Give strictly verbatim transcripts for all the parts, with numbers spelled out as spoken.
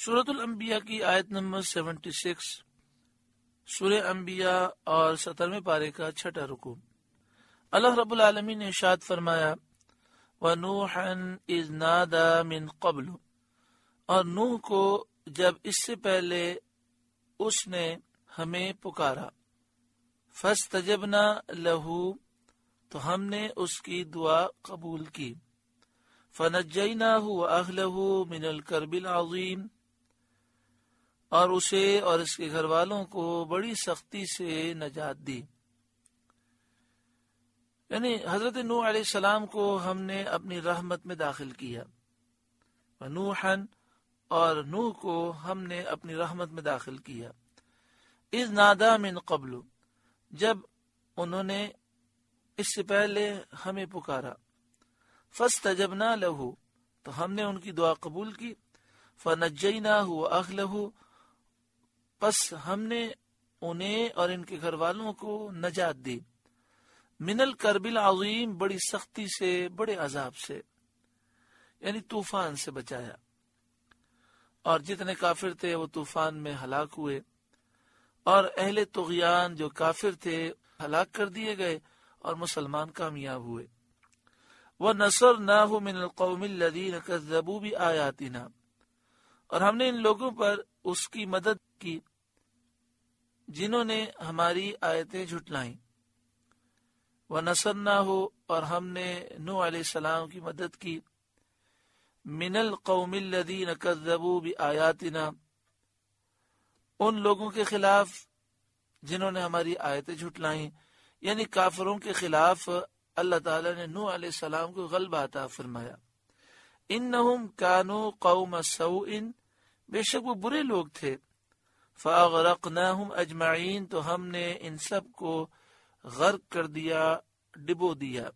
سورۃ الانبیاء کی آیت نمبر سیونٹی سکس، سورہ انبیاء اور سترویں پارے کا چھٹا رکوع۔ اللہ رب العالمین نے ارشاد فرمایا وَنُوحًا إِذْ نَادَى مِن قَبْلُ، اور نوح کو جب اس سے پہلے اس نے ہمیں پکارا، فَاسْتَجَبْنَا لَهُ، تو ہم نے اس کی دعا قبول کی، فَنَجَّيْنَاهُ وَأَهْلَهُ مِنَ الْكَرْبِ الْعَظِيمِ، اور اسے اور اس کے گھر والوں کو بڑی سختی سے نجات دی۔ یعنی حضرت نوح علیہ السلام کو ہم نے اپنی رحمت میں داخل کیا، نوحًا، اور نوح کو ہم نے اپنی رحمت میں داخل کیا، اذ نادا من قبل، جب انہوں نے اس سے پہلے ہمیں پکارا، فاستجبنا له، تو ہم نے ان کی دعا قبول کی، فنجیناہ واہلہ، پس ہم نے انہیں اور ان کے گھر والوں کو نجات دی، من الکرب العظیم، بڑی سختی سے، بڑے عذاب سے، یعنی طوفان سے بچایا، اور جتنے کافر تھے وہ طوفان میں ہلاک ہوئے، اور اہل طغیان جو کافر تھے ہلاک کر دیے گئے، اور مسلمان کامیاب ہوئے۔ وَنَصَرْنَاهُ مِنَ الْقَوْمِ الَّذِينَ كَذَّبُوا بِآيَاتِنَا، اور ہم نے ان لوگوں پر اس کی مدد کی جنہوں نے ہماری آیتیں جھٹلائیں، وَنَصَرْنَاهُ، اور ہم نے نوح علیہ السلام کی مدد کی، من القوم الذین کذبوا بآیاتنا، ان لوگوں کے خلاف جنہوں نے ہماری آیتیں جھٹلائیں، یعنی کافروں کے خلاف اللہ تعالیٰ نے نوح علیہ السلام کو غلبہ عطا فرمایا۔ انہم کانوا قوم سوء، بے شک وہ برے لوگ تھے، فاغرقناہم اجمعین، تو ہم نے ان سب کو غرق کر دیا، ڈبو دیا۔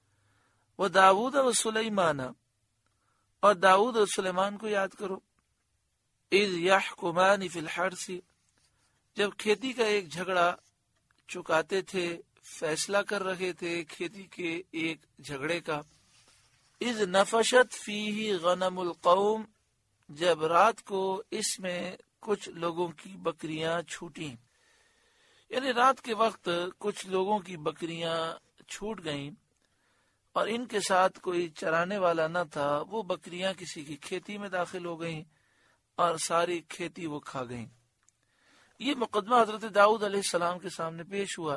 وداؤد وسلیمان، اور داؤد اور سلیمان کو یاد کرو، اذ یحکمان فی الحرث، جب کھیتی کا ایک جھگڑا چکاتے تھے، فیصلہ کر رہے تھے کھیتی کے ایک جھگڑے کا، اذ نفشت فیہ غنم القوم، جب رات کو اس میں کچھ لوگوں کی بکریاں چھوٹیں، یعنی رات کے وقت کچھ لوگوں کی بکریاں چھوٹ گئیں اور ان کے ساتھ کوئی چرانے والا نہ تھا، وہ بکریاں کسی کی کھیتی میں داخل ہو گئیں اور ساری کھیتی وہ کھا گئیں۔ یہ مقدمہ حضرت داؤد علیہ السلام کے سامنے پیش ہوا۔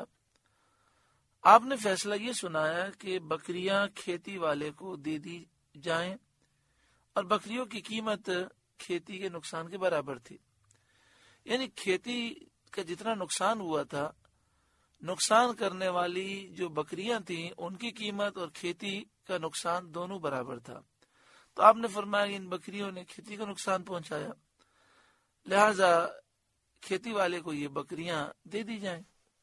آپ نے فیصلہ یہ سنایا کہ بکریاں کھیتی والے کو دے دی جائیں، اور بکریوں کی قیمت کھیتی کے نقصان کے برابر تھی، یعنی کھیتی کا جتنا نقصان ہوا تھا، نقصان کرنے والی جو بکریاں تھیں ان کی قیمت اور کھیتی کا نقصان دونوں برابر تھا۔ تو آپ نے فرمایا کہ ان بکریوں نے کھیتی کا نقصان پہنچایا، لہذا کھیتی والے کو یہ بکریاں دے دی جائیں۔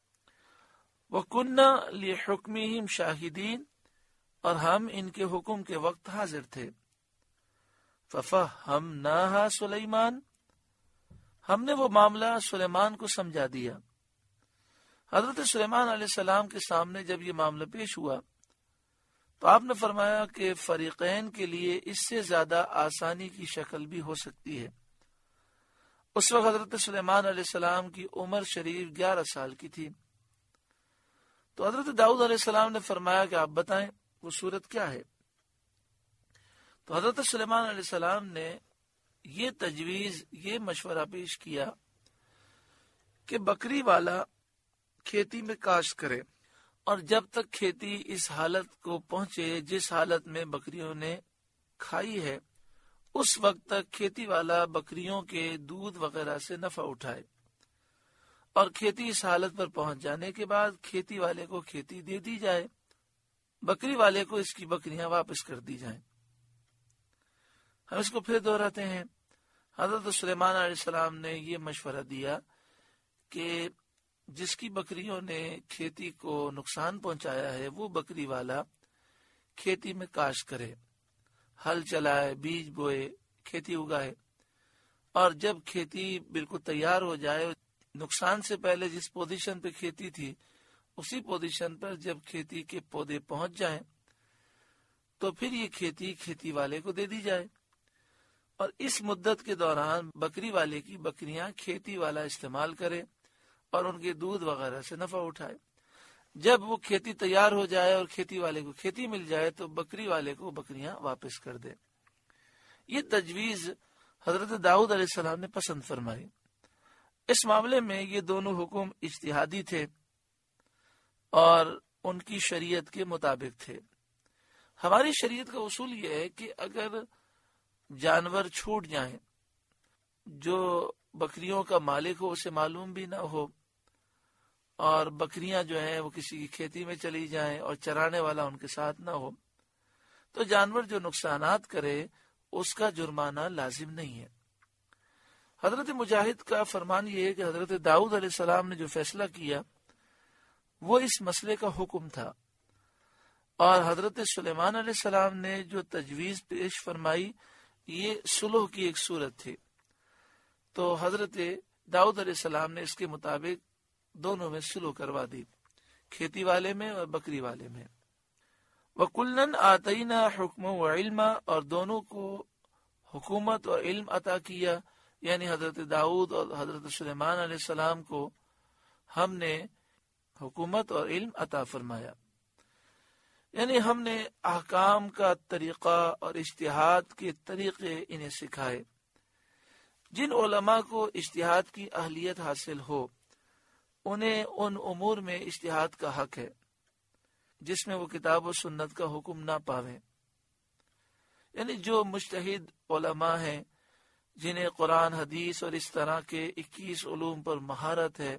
وَكُنَّا لِحُكْمِهِمْ شَاهِدِينَ، اور ہم ان کے حکم کے وقت حاضر تھے۔ فَفَهَّمْنَاهَا سُلَيْمَانَ، ہم نے وہ معاملہ سلیمان کو سمجھا دیا۔ حضرت سلیمان علیہ السلام کے سامنے جب یہ معاملہ پیش ہوا تو آپ نے فرمایا کہ فریقین کے لیے اس سے زیادہ آسانی کی شکل بھی ہو سکتی ہے۔ اس وقت حضرت سلیمان علیہ السلام کی عمر شریف گیارہ سال کی تھی۔ تو حضرت داؤد علیہ السلام نے فرمایا کہ آپ بتائیں وہ صورت کیا ہے۔ تو حضرت سلیمان علیہ السلام نے یہ تجویز، یہ مشورہ پیش کیا کہ بکری والا کھیتی میں کاشت کرے، اور جب تک کھیتی اس حالت کو پہنچے جس حالت میں بکریوں نے کھائی ہے، اس وقت تک کھیتی والا بکریوں کے دودھ وغیرہ سے نفع اٹھائے، اور کھیتی اس حالت پر پہنچ جانے کے بعد کھیتی والے کو کھیتی دے دی جائے، بکری والے کو اس کی بکریاں واپس کر دی جائیں۔ ہم اس کو پھر دہراتے ہیں۔ حضرت سلیمان علیہ السلام نے یہ مشورہ دیا کہ جس کی بکریوں نے کھیتی کو نقصان پہنچایا ہے وہ بکری والا کھیتی میں کاشت کرے، ہل چلائے، بیج بوئے، کھیتی اگائے، اور جب کھیتی بالکل تیار ہو جائے، نقصان سے پہلے جس پوزیشن پہ کھیتی تھی اسی پوزیشن پر جب کھیتی کے پودے پہنچ جائیں تو پھر یہ کھیتی کھیتی والے کو دے دی جائے۔ اور اس مدت کے دوران بکری والے کی بکریاں کھیتی والا استعمال کرے اور ان کے دودھ وغیرہ سے نفع اٹھائے۔ جب وہ کھیتی تیار ہو جائے اور کھیتی والے کو کھیتی مل جائے تو بکری والے کو بکریاں واپس کر دے۔ یہ تجویز حضرت داؤد علیہ السلام نے پسند فرمائی۔ اس معاملے میں یہ دونوں حکم اجتہادی تھے اور ان کی شریعت کے مطابق تھے۔ ہماری شریعت کا اصول یہ ہے کہ اگر جانور چھوٹ جائیں، جو بکریوں کا مالک ہو اسے معلوم بھی نہ ہو، اور بکریاں جو ہیں وہ کسی کی کھیتی میں چلی جائیں اور چرانے والا ان کے ساتھ نہ ہو، تو جانور جو نقصانات کرے اس کا جرمانہ لازم نہیں ہے۔ حضرت مجاہد کا فرمان یہ ہے کہ حضرت داؤد علیہ السلام نے جو فیصلہ کیا وہ اس مسئلے کا حکم تھا، اور حضرت سلیمان علیہ السلام نے جو تجویز پیش فرمائی یہ صلح کی ایک صورت تھی، تو حضرت داؤد علیہ السلام نے اس کے مطابق دونوں میں صلح کروا دی، کھیتی والے میں اور بکری والے میں۔ وَكُلًّا آتَيْنَا حُكْمًا وَعِلْمًا، اور دونوں کو حکومت اور علم عطا کیا، یعنی حضرت داؤد اور حضرت سلیمان علیہ السلام کو ہم نے حکومت اور علم عطا فرمایا، یعنی ہم نے احکام کا طریقہ اور اجتہاد کے طریقے انہیں سکھائے۔ جن علماء کو اجتہاد کی اہلیت حاصل ہو انہیں ان امور میں اجتہاد کا حق ہے جس میں وہ کتاب و سنت کا حکم نہ پاویں، یعنی جو مجتہد علماء ہیں جنہیں قرآن حدیث اور اس طرح کے اکیس علوم پر مہارت ہے،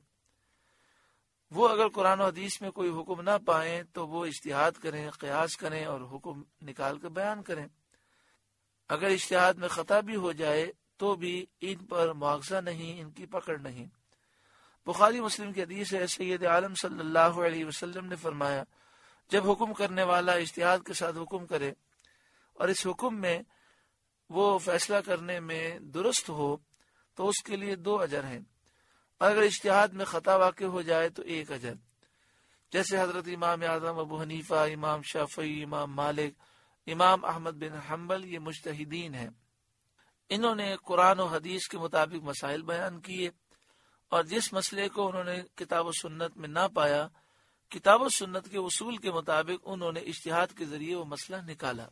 وہ اگر قرآن و حدیث میں کوئی حکم نہ پائیں تو وہ اجتہاد کریں، قیاس کریں اور حکم نکال کر بیان کریں۔ اگر اجتہاد میں خطا بھی ہو جائے تو بھی ان پر مواخذہ نہیں، ان کی پکڑ نہیں۔ بخاری مسلم کی حدیث ہے، سید عالم صلی اللہ علیہ وسلم نے فرمایا، جب حکم کرنے والا اجتہاد کے ساتھ حکم کرے اور اس حکم میں وہ فیصلہ کرنے میں درست ہو تو اس کے لیے دو اجر ہیں، اور اگر اجتہاد میں خطا واقع ہو جائے تو ایک اجر۔ جیسے حضرت امام اعظم ابو حنیفہ، امام شافعی، امام مالک، امام احمد بن حنبل، یہ مجتہدین ہیں۔ انہوں نے قرآن و حدیث کے مطابق مسائل بیان کیے، اور جس مسئلے کو انہوں نے کتاب و سنت میں نہ پایا، کتاب و سنت کے اصول کے مطابق انہوں نے اجتہاد کے ذریعے وہ مسئلہ نکالا۔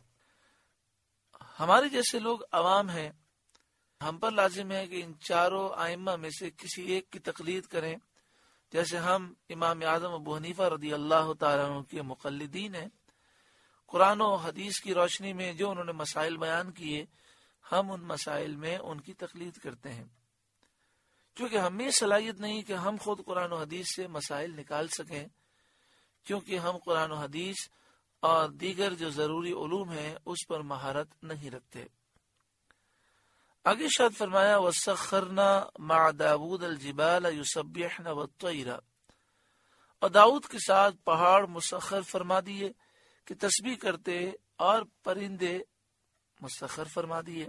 ہمارے جیسے لوگ عوام ہیں، ہم پر لازم ہے کہ ان چاروں ائمہ میں سے کسی ایک کی تقلید کریں، جیسے ہم امام اعظم ابو حنیفہ رضی اللہ تعالیٰ عنہ کے مقلدین ہیں۔ قرآن و حدیث کی روشنی میں جو انہوں نے مسائل بیان کیے، ہم ان مسائل میں ان کی تقلید کرتے ہیں، کیونکہ ہمیں صلاحیت نہیں کہ ہم خود قرآن و حدیث سے مسائل نکال سکیں، کیونکہ ہم قرآن و حدیث اور دیگر جو ضروری علوم ہیں اس پر مہارت نہیں رکھتے۔ آگے ارشاد فرمایا، وَسَخَّرْنَا مَعَ دَاوُودَ الْجِبَالَ يُسَبِّحْنَ وَالطَّيْرَ، اور داؤد کے ساتھ پہاڑ مسخر فرما دیے کہ تسبیح کرتے، اور پرندے مسخر فرما دیے،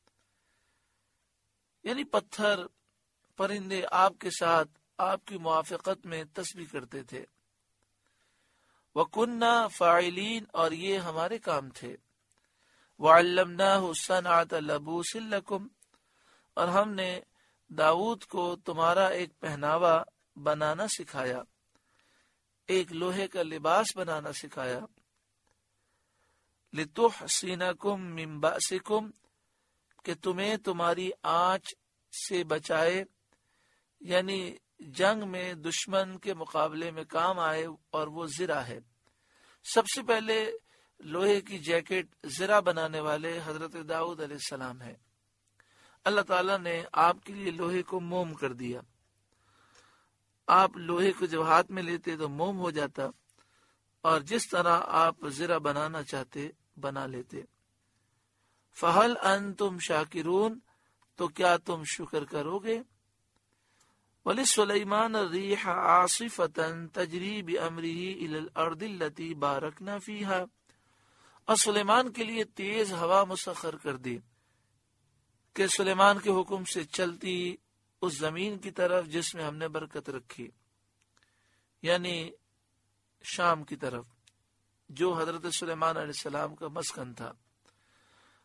یعنی پتھر پرندے آپ کے ساتھ آپ کی موافقت میں تسبیح کرتے تھے۔ وَكُنَّا فَاعِلِينَ، اور یہ ہمارے کام تھے۔ وَعَلَّمْنَاهُ صَنْعَةَ لَبُوسٍ لَكُمْ، اور ہم نے داؤد کو تمہارا ایک پہناوا بنانا سکھایا، ایک لوہے کا لباس بنانا سکھایا۔ لِتُحْصِنَكُمْ مِنْ بَأْسِكُمْ، کہ تمہیں تمہاری آنچ سے بچائے، یعنی جنگ میں دشمن کے مقابلے میں کام آئے، اور وہ زرہ ہے۔ سب سے پہلے لوہے کی جیکٹ زرہ بنانے والے حضرت داؤد علیہ السلام ہے۔ اللہ تعالیٰ نے آپ کے لیے لوہے کو موم کر دیا، آپ لوہے کو جب ہاتھ میں لیتے تو موم ہو جاتا، اور جس طرح آپ زرہ بنانا چاہتے بنا لیتے۔ فَهَلْ أَنْتُمْ شَاكِرُونَ، تو کیا تم شکر کرو گے؟ وَلِسُلَيْمَانَ الرِّيحَ عَاصِفَةً تَجْرِي بِأَمْرِهِ إِلَى الْأَرْضِ الَّتِي بَارَكْنَا فِيهَا، اور سلیمان کے لیے تیز ہوا مسخر کر دی کہ سلیمان کے حکم سے چلتی اس زمین کی طرف جس میں ہم نے برکت رکھی، یعنی شام کی طرف، جو حضرت سلیمان علیہ السلام کا مسکن تھا۔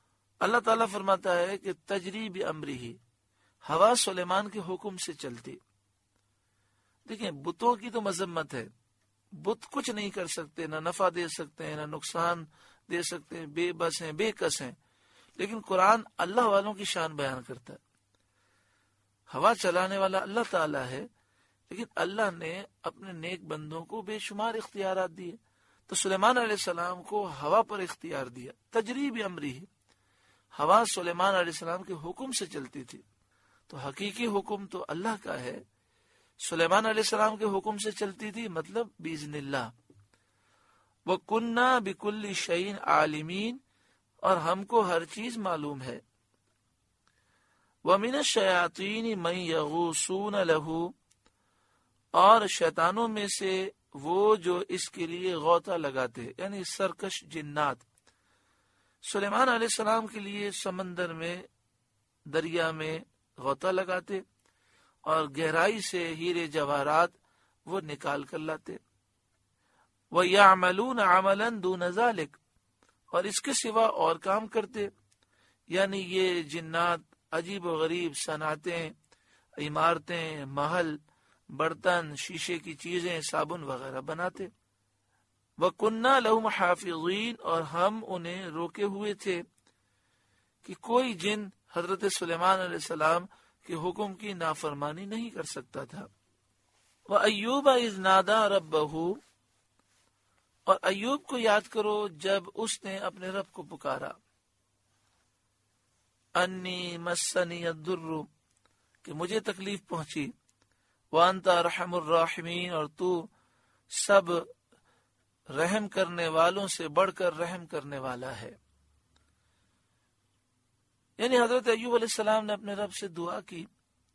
اللہ تعالیٰ فرماتا ہے کہ تجری بامرہ، ہوا سلیمان کے حکم سے چلتی۔ دیکھیں بتوں کی تو مذمت ہے، بت کچھ نہیں کر سکتے، نہ نفع دے سکتے ہیں نہ نقصان دے سکتے ہیں، بے بس ہیں، بے کس ہیں، لیکن قرآن اللہ والوں کی شان بیان کرتا ہے۔ ہوا چلانے والا اللہ تعالیٰ ہے، لیکن اللہ نے اپنے نیک بندوں کو بے شمار اختیارات دیے، تو سلیمان علیہ السلام کو ہوا پر اختیار دیا۔ تجری بامرہ، ہوا سلیمان علیہ السلام کے حکم سے چلتی تھی، تو حقیقی حکم تو اللہ کا ہے، سلیمان علیہ السلام کے حکم سے چلتی تھی، مطلب باذن اللہ۔ وَكُنَّا بِكُلِّ شَيْءٍ عَالِمِينَ، اور ہم کو ہر چیز معلوم ہے۔ وَمِنَ الشَّيَاطِينِ مَن يَغُوصُونَ لَهُ، اور شیطانوں میں سے وہ جو اس کے لیے غوطہ لگاتے، یعنی سرکش جنات۔ سلیمان علیہ السلام کے لیے سمندر میں، دریا میں غوطہ لگاتے اور گہرائی سے ہیرے جواہرات وہ نکال کر لاتے۔ وَيَعْمَلُونَ عَمَلًا دُونَ ذَلِكَ، اور اس کے سوا اور کام کرتے، یعنی یہ جنات عجیب و غریب صنعتیں، عمارتیں، محل، برتن، شیشے کی چیزیں، صابن وغیرہ بناتے۔ وَكُنَّا لَهُمْ حَافِظِينَ، اور ہم انہیں روکے ہوئے تھے کہ کوئی جن حضرت سلیمان علیہ السلام کے حکم کی نافرمانی نہیں کر سکتا تھا۔ وَأَيُّوبَ إِذْ نَادَى رَبَّهُ، اور ایوب کو یاد کرو جب اس نے اپنے رب کو پکارا۔ انی مسنی الضر، کہ مجھے تکلیف پہنچی، وانت ارحم الراحمین، اور تو سب رحم کرنے والوں سے بڑھ کر رحم کرنے والا ہے۔ یعنی حضرت ایوب علیہ السلام نے اپنے رب سے دعا کی۔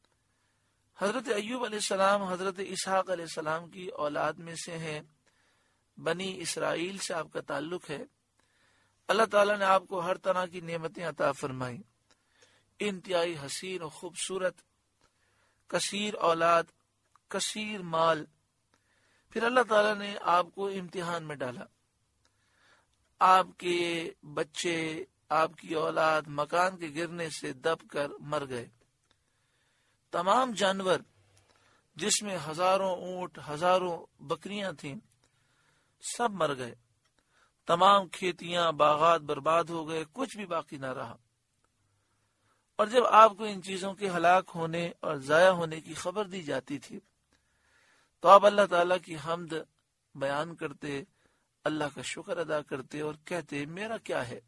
حضرت ایوب علیہ السلام حضرت اسحاق علیہ السلام کی اولاد میں سے ہیں، بنی اسرائیل سے آپ کا تعلق ہے۔ اللہ تعالیٰ نے آپ کو ہر طرح کی نعمتیں عطا فرمائیں، انتہائی حسین و خوبصورت، کثیر اولاد، کثیر مال۔ پھر اللہ تعالیٰ نے آپ کو امتحان میں ڈالا، آپ کے بچے، آپ کی اولاد مکان کے گرنے سے دب کر مر گئے۔ تمام جانور، جس میں ہزاروں اونٹ، ہزاروں بکریاں تھیں، سب مر گئے۔ تمام کھیتیاں، باغات برباد ہو گئے، کچھ بھی باقی نہ رہا۔ اور جب آپ کو ان چیزوں کے ہلاک ہونے اور ضائع ہونے کی خبر دی جاتی تھی تو آپ اللہ تعالیٰ کی حمد بیان کرتے، اللہ کا شکر ادا کرتے اور کہتے میرا کیا ہے،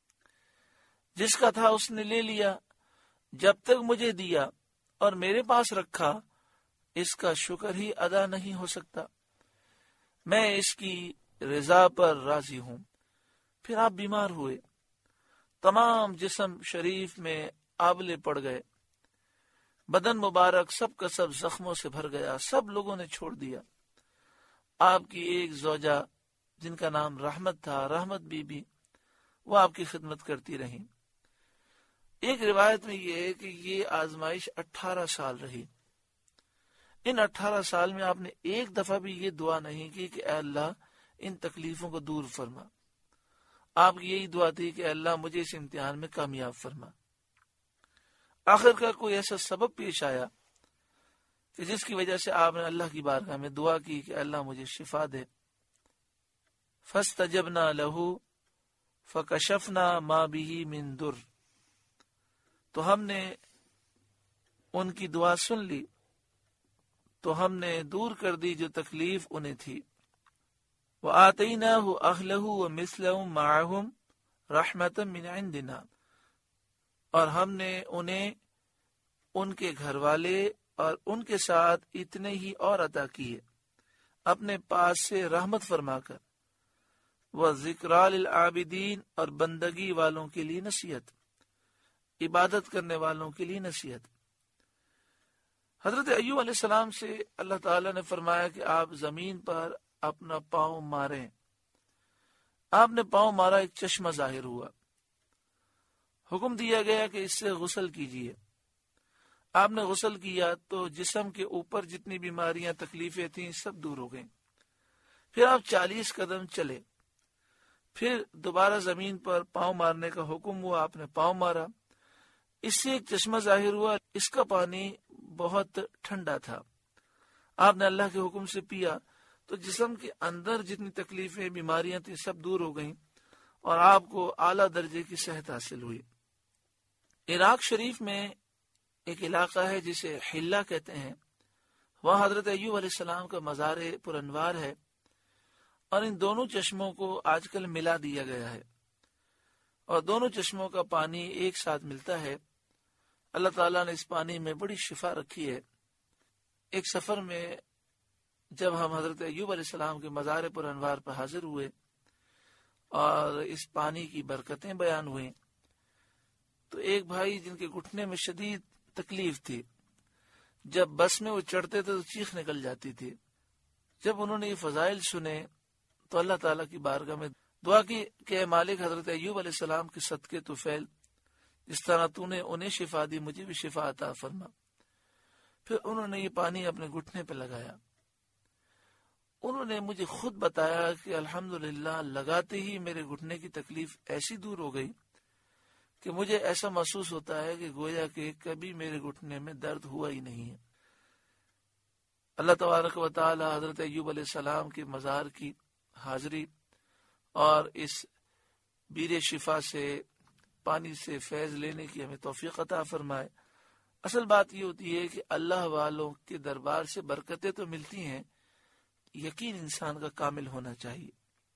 جس کا تھا اس نے لے لیا، جب تک مجھے دیا اور میرے پاس رکھا اس کا شکر ہی ادا نہیں ہو سکتا، میں اس کی رضا پر راضی ہوں۔ پھر آپ بیمار ہوئے، تمام جسم شریف میں آبلے پڑ گئے، بدن مبارک سب کا سب زخموں سے بھر گیا، سب لوگوں نے چھوڑ دیا۔ آپ کی ایک زوجہ جن کا نام رحمت تھا، رحمت بی بی، وہ آپ کی خدمت کرتی رہی۔ ایک روایت میں یہ ہے کہ یہ آزمائش اٹھارہ سال رہی۔ ان اٹھارہ سال میں آپ نے ایک دفعہ بھی یہ دعا نہیں کی کہ اے اللہ ان تکلیفوں کو دور فرما۔ آپ کی یہی دعا تھی کہ اے اللہ مجھے اس امتحان میں کامیاب فرما۔ آخر کا کوئی ایسا سبب پیش آیا کہ جس کی وجہ سے آپ نے اللہ کی بارگاہ میں دعا کی کہ اللہ مجھے شفا دے۔ فاستجبنا له فکشفنا ما به من در، تو ہم نے ان کی دعا سن لی تو ہم نے دور کر دی جو تکلیف انہیں تھی۔ وآتیناہ اہلہ ومثلہم معہم رحمتا من عندنا، اور ہم نے انہیں ان کے گھر والے اور ان کے ساتھ اتنے ہی اور عطا کیے اپنے پاس سے رحمت فرما کر۔ وذکریٰ للعابدین، اور بندگی والوں کے لیے نصیحت، عبادت کرنے والوں کے لیے نصیحت۔ حضرت ایوب علیہ السلام سے اللہ تعالیٰ نے فرمایا کہ آپ زمین پر اپنا پاؤں ماریں۔ آپ نے پاؤں مارا، ایک چشمہ ظاہر ہوا، حکم دیا گیا کہ اس سے غسل کیجیے۔ آپ نے غسل کیا تو جسم کے اوپر جتنی بیماریاں تکلیفیں تھیں سب دور ہو گئیں۔ پھر آپ چالیس قدم چلے، پھر دوبارہ زمین پر پاؤں مارنے کا حکم ہوا، آپ نے پاؤں مارا، اس سے ایک چشمہ ظاہر ہوا، اس کا پانی بہت ٹھنڈا تھا، آپ نے اللہ کے حکم سے پیا تو جسم کے اندر جتنی تکلیفیں بیماریاں تھیں سب دور ہو گئیں اور آپ کو اعلیٰ درجے کی صحت حاصل ہوئی۔ عراق شریف میں ایک علاقہ ہے جسے حلہ کہتے ہیں، وہاں حضرت ایوب علیہ السلام کا مزار پر انوار ہے، اور ان دونوں چشموں کو آج کل ملا دیا گیا ہے اور دونوں چشموں کا پانی ایک ساتھ ملتا ہے۔ اللہ تعالیٰ نے اس پانی میں بڑی شفا رکھی ہے۔ ایک سفر میں جب ہم حضرت ایوب علیہ السلام کے مزار پر انوار پر حاضر ہوئے اور اس پانی کی برکتیں بیان ہوئیں تو ایک بھائی جن کے گھٹنے میں شدید تکلیف تھی، جب بس میں وہ چڑھتے تھے تو چیخ نکل جاتی تھی۔ جب انہوں نے یہ فضائل سنے تو اللہ تعالیٰ کی بارگاہ میں دعا کی کہ اے مالک، حضرت ایوب علیہ السلام کے صدقے تو فیل، جس طرح تو نے انہیں شفا دی مجھے بھی شفا عطا فرما۔ پھر انہوں نے یہ پانی اپنے گھٹنے پہ لگایا۔ انہوں نے مجھے خود بتایا کہ الحمدللہ لگاتے ہی میرے گھٹنے کی تکلیف ایسی دور ہو گئی کہ مجھے ایسا محسوس ہوتا ہے کہ گویا کہ کبھی میرے گھٹنے میں درد ہوا ہی نہیں ہے۔ اللہ تبارک و تعالی حضرت ایوب علیہ السلام کے مزار کی حاضری اور اس بیر شفا سے، پانی سے فیض لینے کی ہمیں توفیق عطا فرمائے۔ اصل بات یہ ہوتی ہے کہ اللہ والوں کے دربار سے برکتیں تو ملتی ہیں، یقین انسان کا کامل ہونا چاہیے۔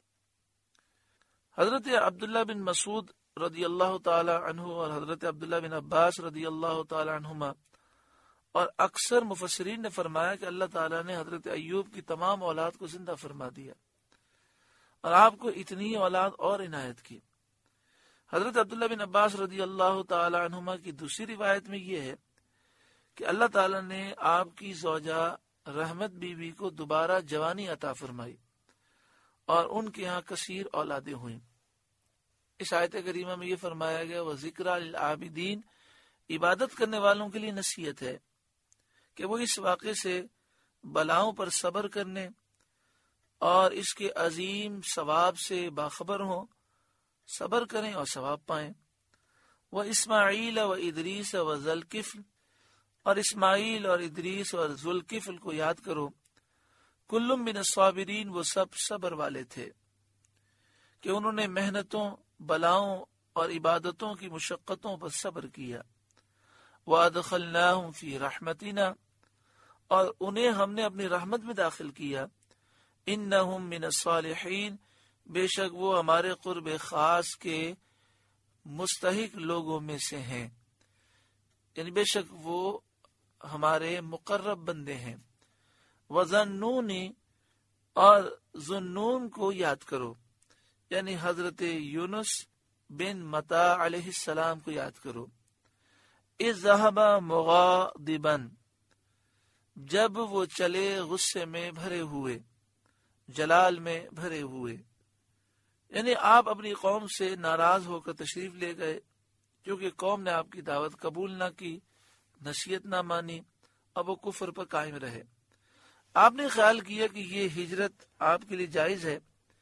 حضرت عبداللہ بن مسعود رضی اللہ تعالی عنہ اور حضرت عبداللہ بن عباس رضی اللہ تعالی عنہما اور اکثر مفسرین نے فرمایا کہ اللہ تعالیٰ نے حضرت ایوب کی تمام اولاد کو زندہ فرما دیا اور آپ کو اتنی اولاد اور عنایت کی۔ حضرت عبداللہ بن عباس رضی اللہ تعالی عنہما کی دوسری روایت میں یہ ہے کہ اللہ تعالیٰ نے آپ کی زوجہ رحمت بی بی کو دوبارہ جوانی عطا فرمائی اور ان کے ہاں کثیر اولادیں ہوئیں۔ اس آیت کریمہ میں یہ فرمایا گیا وہ ذکر للعابدین، عبادت کرنے والوں کے لیے نصیحت ہے کہ وہ اس واقعے سے بلاؤں پر صبر کرنے اور اس کے عظیم ثواب سے باخبر ہوں، صبر کریں اور ثواب پائیں۔ وہ اسماعیل و ادریس و ذوالکفل، اور اسماعیل اور ادریس اور ذوالکفل کو یاد کرو، کل من الصابرین، وہ سب صبر والے تھے کہ انہوں نے محنتوں، بلاؤں اور عبادتوں کی مشقتوں پر صبر کیا۔ وَأَدْخَلْنَاهُمْ فِي رَحْمَتِنَا، اور انہیں ہم نے اپنی رحمت میں داخل کیا۔ إِنَّهُمْ مِنَ الصَّالِحِينَ، بے شک وہ ہمارے قرب خاص کے مستحق لوگوں میں سے ہیں، یعنی بے شک وہ ہمارے مقرب بندے ہیں۔ وَظَنُّونِ، اور ظنون کو یاد کرو، یعنی حضرت یونس بن متا علیہ السلام کو یاد کرو۔ اذ ذهب مغاضبا، جب وہ چلے غصے میں بھرے ہوئے، جلال میں بھرے ہوئے، یعنی آپ اپنی قوم سے ناراض ہو کر تشریف لے گئے کیونکہ قوم نے آپ کی دعوت قبول نہ کی، نصیحت نہ مانی، اب وہ کفر پر قائم رہے۔ آپ نے خیال کیا کہ یہ ہجرت آپ کے لیے جائز ہے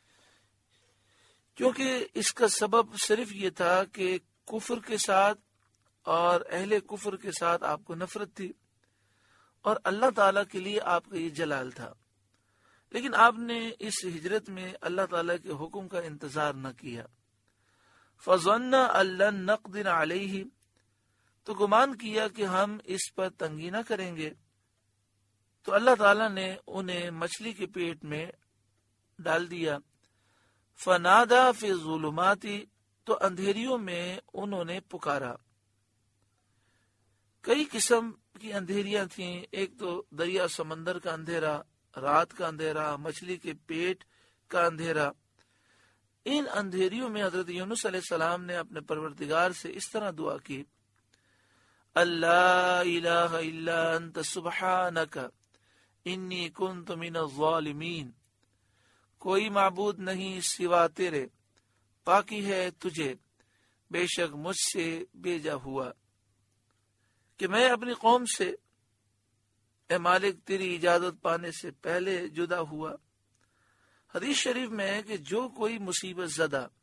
کیونکہ اس کا سبب صرف یہ تھا کہ کفر کے ساتھ اور اہل کفر کے ساتھ آپ کو نفرت تھی اور اللہ تعالیٰ کے لیے آپ کا یہ جلال تھا، لیکن آپ نے اس ہجرت میں اللہ تعالیٰ کے حکم کا انتظار نہ کیا۔ فَظَنَّ أَن لَّن نَّقْدِرَ عَلَيْهِ، تو گمان کیا کہ ہم اس پر تنگی نہ کریں گے، تو اللہ تعالیٰ نے انہیں مچھلی کے پیٹ میں ڈال دیا۔ فَنَادَى فِي الظُّلُمَاتِ، تو اندھیریوں میں انہوں نے پکارا۔ کئی قسم کی اندھیریاں تھیں، ایک تو دریا سمندر کا اندھیرا، رات کا اندھیرا، مچھلی کے پیٹ کا اندھیرا۔ ان اندھیریوں میں حضرت یونس علیہ السلام نے اپنے پروردگار سے اس طرح دعا کی، اللہ الہ الا انت سبحانک انی کنت من الظالمین، کوئی معبود نہیں سوا تیرے، پاکی ہے تجھے، بے شک مجھ سے بھیجا ہوا کہ میں اپنی قوم سے اے مالک تیری اجازت پانے سے پہلے جدا ہوا۔ حدیث شریف میں ہے کہ جو کوئی مصیبت زدہ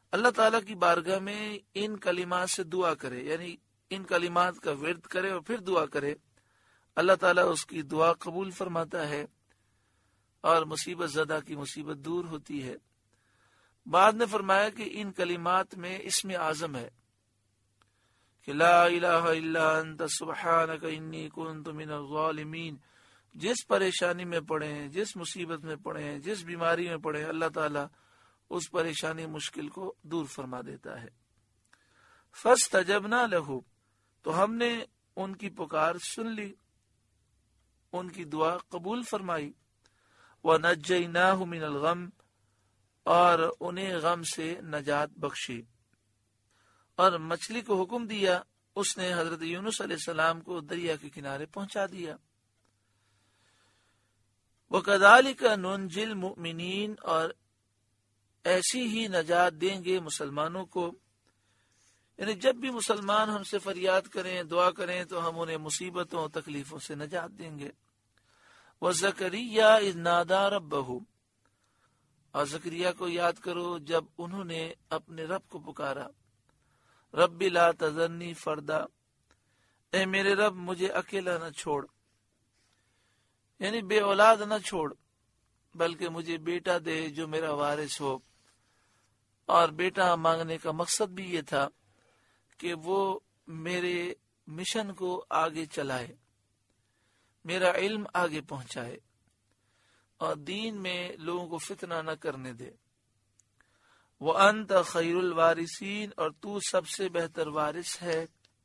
اللہ تعالیٰ کی بارگاہ میں ان کلمات سے دعا کرے، یعنی ان کلمات کا ورد کرے اور پھر دعا کرے، اللہ تعالیٰ اس کی دعا قبول فرماتا ہے اور مصیبت زدہ کی مصیبت دور ہوتی ہے۔ بعد نے فرمایا کہ ان کلمات میں اسم اعظم ہے کہ لا الہ الا انت سبحانک انی کنت من الظالمین۔ جس پریشانی میں پڑھیں، جس مصیبت میں پڑھیں، جس بیماری میں پڑھیں، اللہ تعالیٰ اس پریشانی مشکل کو دور فرما دیتا ہے۔ فاستجبنا لہ، تو ہم نے ان کی پکار سن لی، ان کی دعا قبول فرمائی۔ وَنَجَّيْنَاهُ مِنَ الْغَمِّ، اور انہیں غم سے نجات بخشی۔ اور مچھلی کو حکم دیا، اس نے حضرت یونس علیہ السلام کو دریا کے کنارے پہنچا دیا۔ وَكَذَلِكَ نُنْجِي الْمُؤْمِنِينَ، اور ایسی ہی نجات دیں گے مسلمانوں کو، یعنی جب بھی مسلمان ہم سے فریاد کریں، دعا کریں، تو ہم انہیں مصیبتوں اور تکلیفوں سے نجات دیں گے۔ وَزَكَرِيَّا إِذْ نَادَى رَبَّهُ، اور زکریا کو یاد کرو جب انہوں نے اپنے رب کو پکارا، رب لا تذرنی فردا، اے میرے رب مجھے اکیلا نہ چھوڑ، یعنی بے اولاد نہ چھوڑ، بلکہ مجھے بیٹا دے جو میرا وارث ہو۔ اور بیٹا مانگنے کا مقصد بھی یہ تھا کہ وہ میرے مشن کو آگے چلائے، میرا علم آگے پہنچائے اور دین میں لوگوں کو فتنہ نہ کرنے دے۔ وَأَنْتَ خَيْرُ الْوَارِثِينَ، اور تو سب سے بہتر وارث ہے۔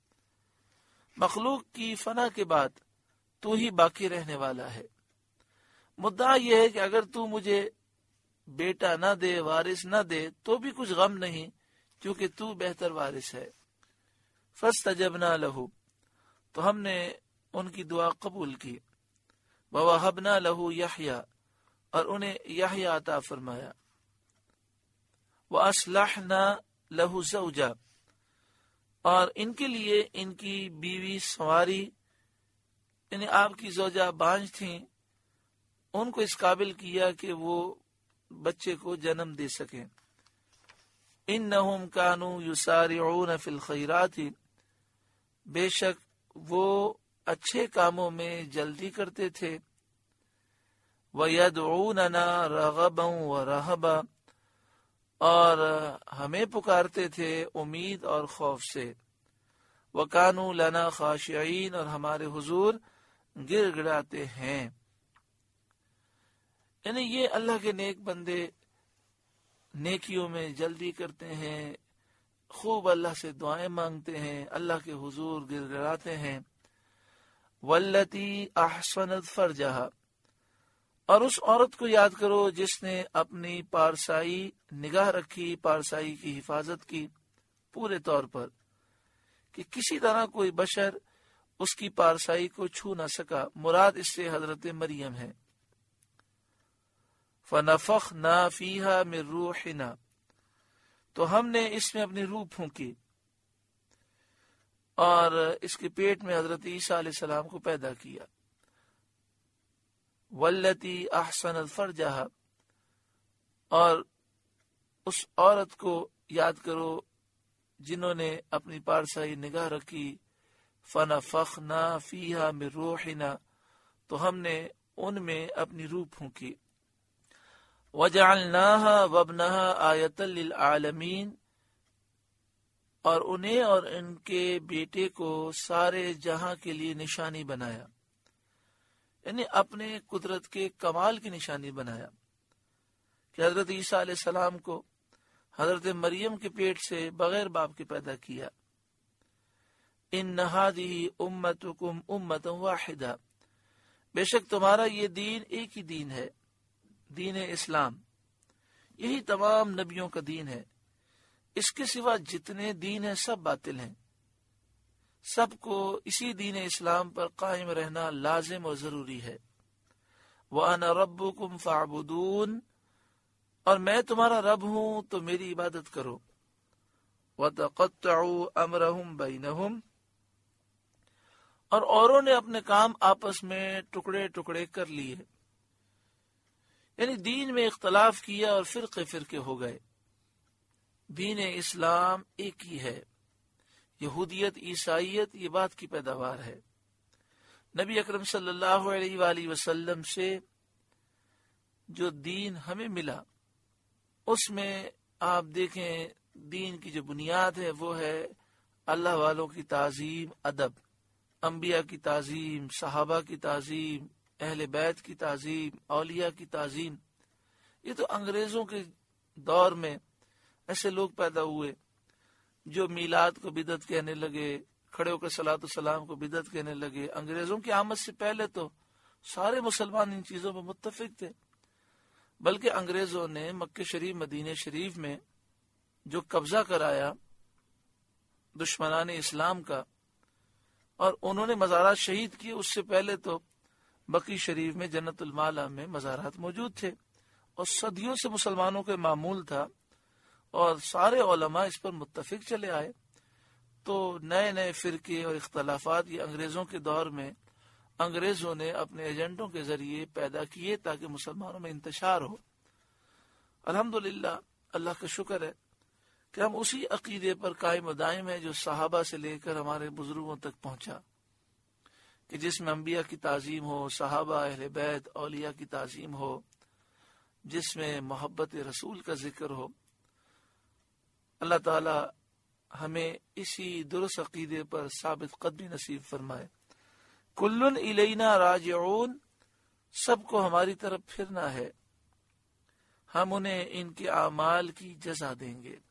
مخلوق کی فنا کے بعد تو ہی باقی رہنے والا ہے۔ مدعا یہ ہے کہ اگر تو مجھے بیٹا نہ دے، وارث نہ دے، تو بھی کچھ غم نہیں، کیونکہ تو بہتر وارث ہے۔ فَاسْتَجَبْنَا لَهُ، تو ہم نے ان کی دعا قبول کی۔ وَوَهَبْنَا لَهُ يَحْيَىٰ، اور انہیں یحییٰ عطا فرمایا۔ وَأَصْلَحْنَا لَهُ زَوْجًا، اور ان کے لیے ان کی بیوی سنواری، یعنی آپ کی زوجہ بانجھ تھیں، ان کو اس قابل کیا کہ وہ بچے کو جنم دے سکیں۔ إِنَّهُمْ كَانُوا يُسَارِعُونَ فِي الْخَيْرَاتِ، بے شک وہ اچھے کاموں میں جلدی کرتے تھے۔ وَيَدْعُونَنَا رَغَبًا وَرَهَبًا، اور ہمیں پکارتے تھے امید اور خوف سے۔ وَكَانُوا لَنَا خَاشِعِينَ، اور ہمارے حضور گر گڑاتے ہیں۔ یعنی یہ اللہ کے نیک بندے نیکیوں میں جلدی کرتے ہیں، خوب اللہ سے دعائیں مانگتے ہیں، اللہ کے حضور گر گڑاتے ہیں۔ وَالَّتِي أَحْصَنَتْ فَرْجَهَا، اور اس عورت کو یاد کرو جس نے اپنی پارسائی نگاہ رکھی، پارسائی کی حفاظت کی پورے طور پر، کہ کسی طرح کوئی بشر اس کی پارسائی کو چھو نہ سکا۔ مراد اس سے حضرت مریم ہے۔ فَنَفَخْنَا فِيهَا مِن رُوحِنَا، تو ہم نے اس میں اپنی روح پھونکی اور اس کے پیٹ میں حضرت عیسیٰ علیہ السلام کو پیدا کیا۔ وَالَّتِي أَحْصَنَتْ فَرْجَهَا، اور اس عورت کو یاد کرو جنہوں نے اپنی پارسائی نگاہ رکھی۔ فَنَفَخْنَا فِيهَا مِن رُوحِنَا، تو ہم نے ان میں اپنی روح پھونکی۔ وَجَعَلْنَاهَا وَابْنَهَا آیَةً لِلْعَالَمِينَ، اور انہیں اور ان کے بیٹے کو سارے جہاں کے لیے نشانی بنایا، یعنی اپنے قدرت کے کمال کی نشانی بنایا کہ حضرت عیسیٰ علیہ السلام کو حضرت مریم کے پیٹ سے بغیر باپ کے پیدا کیا۔ ان هذه امتکم امۃ واحدہ، بے شک تمہارا یہ دین ایک ہی دین ہے، دین اسلام، یہی تمام نبیوں کا دین ہے، اس کے سوا جتنے دین ہیں سب باطل ہیں، سب کو اسی دین اسلام پر قائم رہنا لازم اور ضروری ہے۔ وَأَنَا رَبُّكُمْ فَاعْبُدُونَ، اور میں تمہارا رب ہوں تو میری عبادت کرو۔ وَتَقَطَّعُوا أَمْرَهُمْ بَيْنَهُمْ، اور اوروں نے اپنے کام آپس میں ٹکڑے ٹکڑے کر لیے، یعنی دین میں اختلاف کیا اور فرقے فرقے ہو گئے۔ دین اسلام ایک ہی ہے، یہودیت عیسائیت یہ بات کی پیداوار ہے۔ نبی اکرم صلی اللہ علیہ وآلہ وسلم سے جو دین ہمیں ملا اس میں آپ دیکھیں دین کی جو بنیاد ہے وہ ہے اللہ والوں کی تعظیم، ادب، انبیاء کی تعظیم، صحابہ کی تعظیم، اہل بیت کی تعظیم، اولیاء کی تعظیم۔ یہ تو انگریزوں کے دور میں ایسے لوگ پیدا ہوئے جو میلاد کو بدعت کہنے لگے، کھڑے ہو کر صلاۃ السلام کو بدعت کہنے لگے۔ انگریزوں کی آمد سے پہلے تو سارے مسلمان ان چیزوں پر متفق تھے، بلکہ انگریزوں نے مکہ شریف مدینہ شریف میں جو قبضہ کرایا دشمنان اسلام کا، اور انہوں نے مزارات شہید کیے، اس سے پہلے تو بقی شریف میں جنت المالا میں مزارات موجود تھے، اور صدیوں سے مسلمانوں کے معمول تھا، اور سارے علماء اس پر متفق چلے آئے۔ تو نئے نئے فرقے اور اختلافات یہ انگریزوں کے دور میں انگریزوں نے اپنے ایجنٹوں کے ذریعے پیدا کیے تاکہ مسلمانوں میں انتشار ہو۔ الحمدللہ، اللہ کا شکر ہے کہ ہم اسی عقیدے پر قائم و دائم ہیں جو صحابہ سے لے کر ہمارے بزرگوں تک پہنچا، کہ جس میں انبیاء کی تعظیم ہو، صحابہ، اہل بیت، اولیاء کی تعظیم ہو، جس میں محبت رسول کا ذکر ہو۔ اللہ تعالی ہمیں اسی درست عقیدے پر ثابت قدمی نصیب فرمائے۔ کلن الینا راجعون، سب کو ہماری طرف پھرنا ہے، ہم انہیں ان کے اعمال کی جزا دیں گے۔